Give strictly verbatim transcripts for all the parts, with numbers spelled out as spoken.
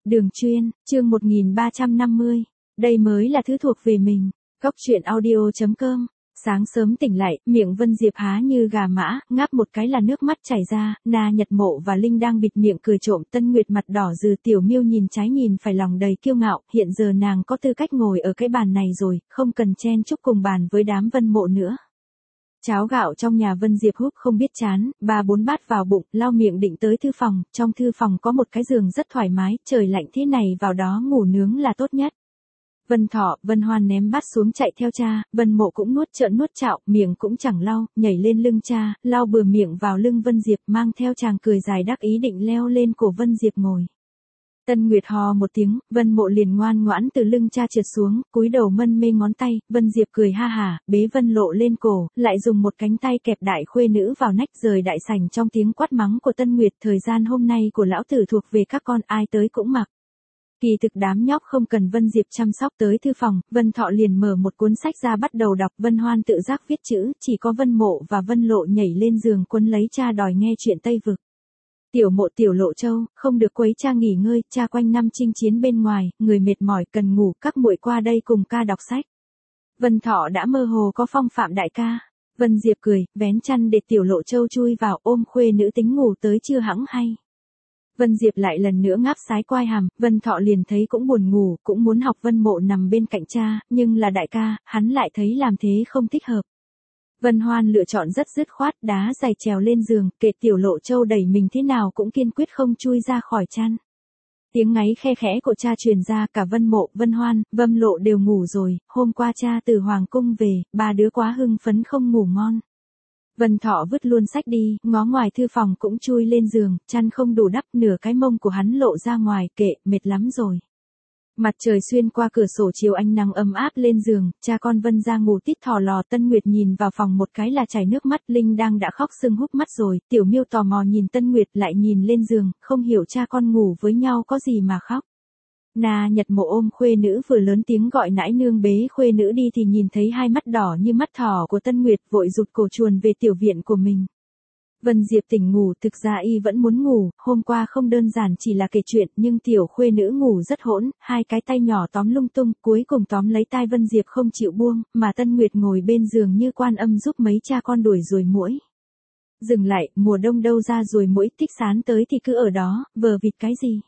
Đường chuyên, chương một nghìn ba trăm năm mươi. Đây mới là thứ thuộc về mình. Góc truyện audio chấm com. Sáng sớm tỉnh lại, miệng Vân Diệp há như gà mã, ngáp một cái là nước mắt chảy ra, Na Nhật Mộ và Linh đang bịt miệng cười trộm. Tân Nguyệt mặt đỏ dừ, Tiểu Miêu nhìn trái nhìn phải lòng đầy kiêu ngạo, hiện giờ nàng có tư cách ngồi ở cái bàn này rồi, không cần chen chúc cùng bàn với đám Vân Mộ nữa. Cháo gạo trong nhà Vân Diệp húp không biết chán, ba bốn bát vào bụng, lau miệng định tới thư phòng, trong thư phòng có một cái giường rất thoải mái, trời lạnh thế này vào đó ngủ nướng là tốt nhất. Vân Thọ, Vân Hoan ném bát xuống chạy theo cha, Vân Mộ cũng nuốt trợn nuốt chạo, miệng cũng chẳng lau, nhảy lên lưng cha, lau bừa miệng vào lưng Vân Diệp, mang theo chàng cười dài đắc ý định leo lên cổ Vân Diệp ngồi. Tân Nguyệt hò một tiếng, Vân Mộ liền ngoan ngoãn từ lưng cha trượt xuống, cúi đầu mân mê ngón tay, Vân Diệp cười ha hả, bế Vân Lộ lên cổ, lại dùng một cánh tay kẹp đại khuê nữ vào nách rời đại sảnh trong tiếng quát mắng của Tân Nguyệt. Thời gian hôm nay của lão tử thuộc về các con, ai tới cũng mặc. Kỳ thực đám nhóc không cần Vân Diệp chăm sóc. Tới thư phòng, Vân Thọ liền mở một cuốn sách ra bắt đầu đọc, Vân Hoan tự giác viết chữ, chỉ có Vân Mộ và Vân Lộ nhảy lên giường quấn lấy cha đòi nghe chuyện Tây Vực. Tiểu Mộ Tiểu Lộ Châu, không được quấy cha nghỉ ngơi, cha quanh năm chinh chiến bên ngoài, người mệt mỏi cần ngủ, các muội qua đây cùng ca đọc sách. Vân Thọ đã mơ hồ có phong phạm đại ca. Vân Diệp cười, vén chăn để Tiểu Lộ Châu chui vào ôm khuê nữ tính ngủ tới chưa hẵng hay. Vân Diệp lại lần nữa ngáp sái quai hàm, Vân Thọ liền thấy cũng buồn ngủ, cũng muốn học Vân Mộ nằm bên cạnh cha, nhưng là đại ca, hắn lại thấy làm thế không thích hợp. Vân Hoan lựa chọn rất dứt khoát, đá giày trèo lên giường, kệ Tiểu Lộ Châu đẩy mình thế nào cũng kiên quyết không chui ra khỏi chăn. Tiếng ngáy khe khẽ của cha truyền ra, cả Vân Mộ, Vân Hoan, Vân Lộ đều ngủ rồi, hôm qua cha từ Hoàng Cung về, ba đứa quá hưng phấn không ngủ ngon. Vân Thọ vứt luôn sách đi, ngó ngoài thư phòng cũng chui lên giường, chăn không đủ đắp, nửa cái mông của hắn lộ ra ngoài, kệ, mệt lắm rồi. Mặt trời xuyên qua cửa sổ chiếu ánh nắng ấm áp lên giường, cha con Vân ra ngủ tít thò lò. Tân Nguyệt nhìn vào phòng một cái là chảy nước mắt, Linh đang đã khóc sưng húp mắt rồi, Tiểu Miêu tò mò nhìn Tân Nguyệt lại nhìn lên giường, không hiểu cha con ngủ với nhau có gì mà khóc. Na Nhật Mộ ôm khuê nữ vừa lớn tiếng gọi nãi nương bế khuê nữ đi thì nhìn thấy hai mắt đỏ như mắt thỏ của Tân Nguyệt, vội rụt cổ chuồn về tiểu viện của mình. Vân Diệp tỉnh ngủ, thực ra y vẫn muốn ngủ, hôm qua không đơn giản chỉ là kể chuyện, nhưng tiểu khuê nữ ngủ rất hỗn, hai cái tay nhỏ tóm lung tung, cuối cùng tóm lấy tai Vân Diệp không chịu buông, mà Tân Nguyệt ngồi bên giường như Quan Âm giúp mấy cha con đuổi ruồi muỗi. Dừng lại, mùa đông đâu ra ruồi muỗi, Tích Sán tới thì cứ ở đó, vờ vịt cái gì.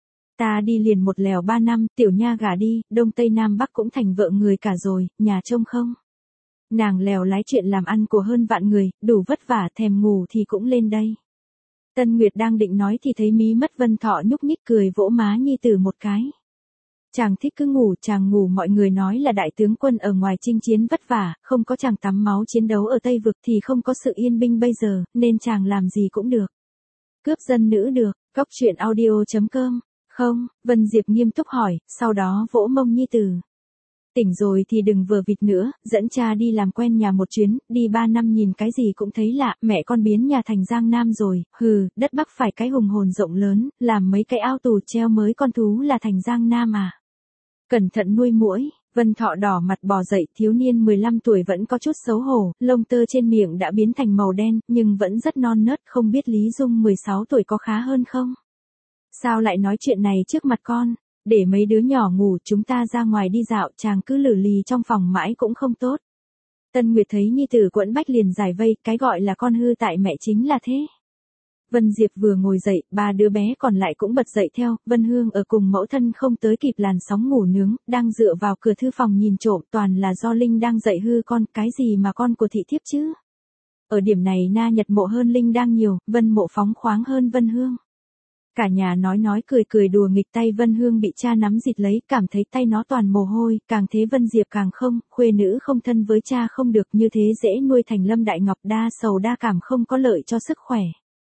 Ta đi liền một lèo ba năm, tiểu nha gả đi, đông tây nam bắc cũng thành vợ người cả rồi, nhà trông không. Nàng lèo lái chuyện làm ăn của hơn vạn người, đủ vất vả, thèm ngủ thì cũng lên đây. Tân Nguyệt đang định nói thì thấy mí mắt Vân Thọ nhúc nhích cười vỗ má nhi tử một cái. Chàng thích cứ ngủ, chàng ngủ mọi người nói là đại tướng quân ở ngoài chinh chiến vất vả, không có chàng tắm máu chiến đấu ở Tây Vực thì không có sự yên binh bây giờ, nên chàng làm gì cũng được. Cướp dân nữ được, góc truyện audio chấm com. Không, Vân Diệp nghiêm túc hỏi, sau đó vỗ mông nhi tử. Tỉnh rồi thì đừng vờ vịt nữa, dẫn cha đi làm quen nhà một chuyến, đi ba năm nhìn cái gì cũng thấy lạ, mẹ con biến nhà thành Giang Nam rồi, hừ, đất Bắc phải cái hùng hồn rộng lớn, làm mấy cái ao tù treo mới con thú là thành Giang Nam à. Cẩn thận nuôi muỗi. Vân Thọ đỏ mặt bò dậy, thiếu niên mười lăm tuổi vẫn có chút xấu hổ, lông tơ trên miệng đã biến thành màu đen, nhưng vẫn rất non nớt, không biết Lý Dung mười sáu tuổi có khá hơn không? Sao lại nói chuyện này trước mặt con, để mấy đứa nhỏ ngủ, chúng ta ra ngoài đi dạo, chàng cứ lử lì trong phòng mãi cũng không tốt. Tân Nguyệt thấy nhi tử quẫn bách liền giải vây, cái gọi là con hư tại mẹ chính là thế. Vân Diệp vừa ngồi dậy, ba đứa bé còn lại cũng bật dậy theo, Vân Hương ở cùng mẫu thân không tới kịp làn sóng ngủ nướng, đang dựa vào cửa thư phòng nhìn trộm, toàn là do Linh đang dạy hư con, cái gì mà con của thị thiếp chứ. Ở điểm này Na Nhật Mộ hơn Linh đang nhiều, Vân Mộ phóng khoáng hơn Vân Hương. Cả nhà nói nói cười cười đùa nghịch, tay Vân Hương bị cha nắm dịt lấy, cảm thấy tay nó toàn mồ hôi, càng thế Vân Diệp càng không, khuê nữ không thân với cha không được, như thế dễ nuôi thành Lâm Đại Ngọc, đa sầu đa cảm không có lợi cho sức khỏe.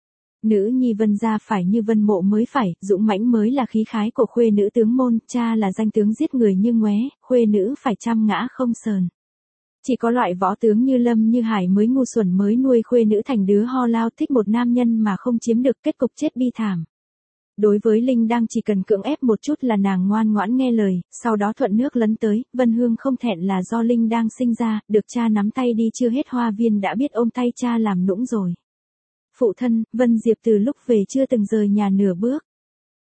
Nữ nhi Vân gia phải như Vân Mộ mới phải, dũng mãnh mới là khí khái của khuê nữ tướng môn, cha là danh tướng giết người như ngoé, khuê nữ phải trăm ngã không sờn. Chỉ có loại võ tướng như Lâm như Hải mới ngu xuẩn mới nuôi khuê nữ thành đứa ho lao thích một nam nhân mà không chiếm được, kết cục chết bi thảm. Đối với Linh đang chỉ cần cưỡng ép một chút là nàng ngoan ngoãn nghe lời, sau đó thuận nước lấn tới, Vân Hương không thẹn là do Linh đang sinh ra, được cha nắm tay đi chưa hết hoa viên đã biết ôm tay cha làm nũng rồi. Phụ thân, Vân Diệp từ lúc về chưa từng rời nhà nửa bước.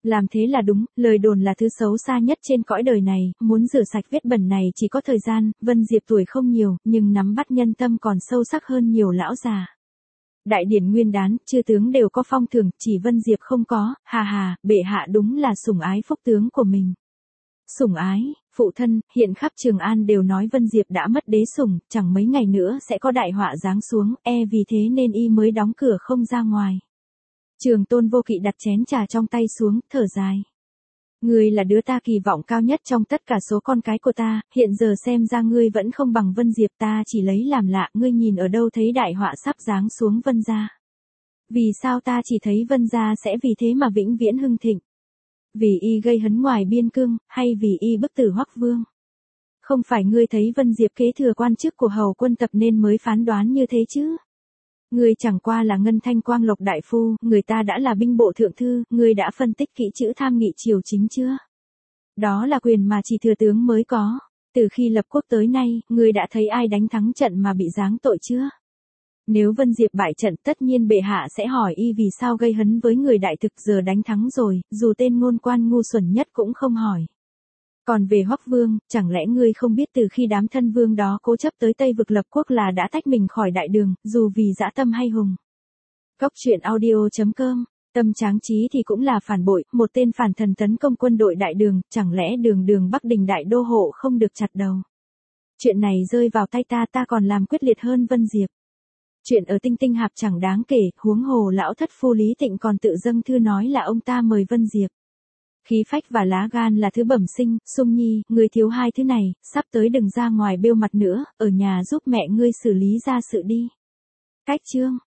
Làm thế là đúng, lời đồn là thứ xấu xa nhất trên cõi đời này, muốn rửa sạch vết bẩn này chỉ có thời gian, Vân Diệp tuổi không nhiều, nhưng nắm bắt nhân tâm còn sâu sắc hơn nhiều lão già. Đại điển nguyên đán, chư tướng đều có phong thưởng, chỉ Vân Diệp không có, hà hà, bệ hạ đúng là sủng ái phúc tướng của mình. Sủng ái, phụ thân, hiện khắp Trường An đều nói Vân Diệp đã mất đế sủng, chẳng mấy ngày nữa sẽ có đại họa giáng xuống, e vì thế nên y mới đóng cửa không ra ngoài. Trường Tôn Vô Kỵ đặt chén trà trong tay xuống, thở dài. Ngươi là đứa ta kỳ vọng cao nhất trong tất cả số con cái của ta, hiện giờ xem ra ngươi vẫn không bằng Vân Diệp, ta chỉ lấy làm lạ, ngươi nhìn ở đâu thấy đại họa sắp giáng xuống Vân gia. Vì sao ta chỉ thấy Vân gia sẽ vì thế mà vĩnh viễn hưng thịnh? Vì y gây hấn ngoài biên cương, hay vì y bức tử Hoắc Vương? Không phải ngươi thấy Vân Diệp kế thừa quan chức của hầu quân tập nên mới phán đoán như thế chứ? Ngươi chẳng qua là Ngân Thanh Quang Lộc đại phu, người ta đã là binh bộ thượng thư, ngươi đã phân tích kỹ chữ tham nghị triều chính chưa? Đó là quyền mà chỉ thừa tướng mới có. Từ khi lập quốc tới nay, ngươi đã thấy ai đánh thắng trận mà bị giáng tội chưa? Nếu Vân Diệp bại trận, tất nhiên bệ hạ sẽ hỏi y vì sao gây hấn với người đại thực, giờ đánh thắng rồi, dù tên ngôn quan ngu xuẩn nhất cũng không hỏi. Còn về Hoắc Vương, chẳng lẽ ngươi không biết từ khi đám thân vương đó cố chấp tới Tây vực lập quốc là đã tách mình khỏi đại đường, dù vì dã tâm hay hùng. Góc truyện audio chấm com, Tâm Tráng Trí thì cũng là phản bội, một tên phản thần tấn công quân đội đại đường, chẳng lẽ đường đường Bắc Đình đại đô hộ không được chặt đầu. Chuyện này rơi vào tay ta ta còn làm quyết liệt hơn Vân Diệp. Chuyện ở Tinh Tinh Hạp chẳng đáng kể, huống hồ lão thất phu Lý Tịnh còn tự dâng thư nói là ông ta mời Vân Diệp. Khí phách và lá gan là thứ bẩm sinh, Sung Nhi, ngươi thiếu hai thứ này, sắp tới đừng ra ngoài bêu mặt nữa, ở nhà giúp mẹ ngươi xử lý gia sự đi. Cách chương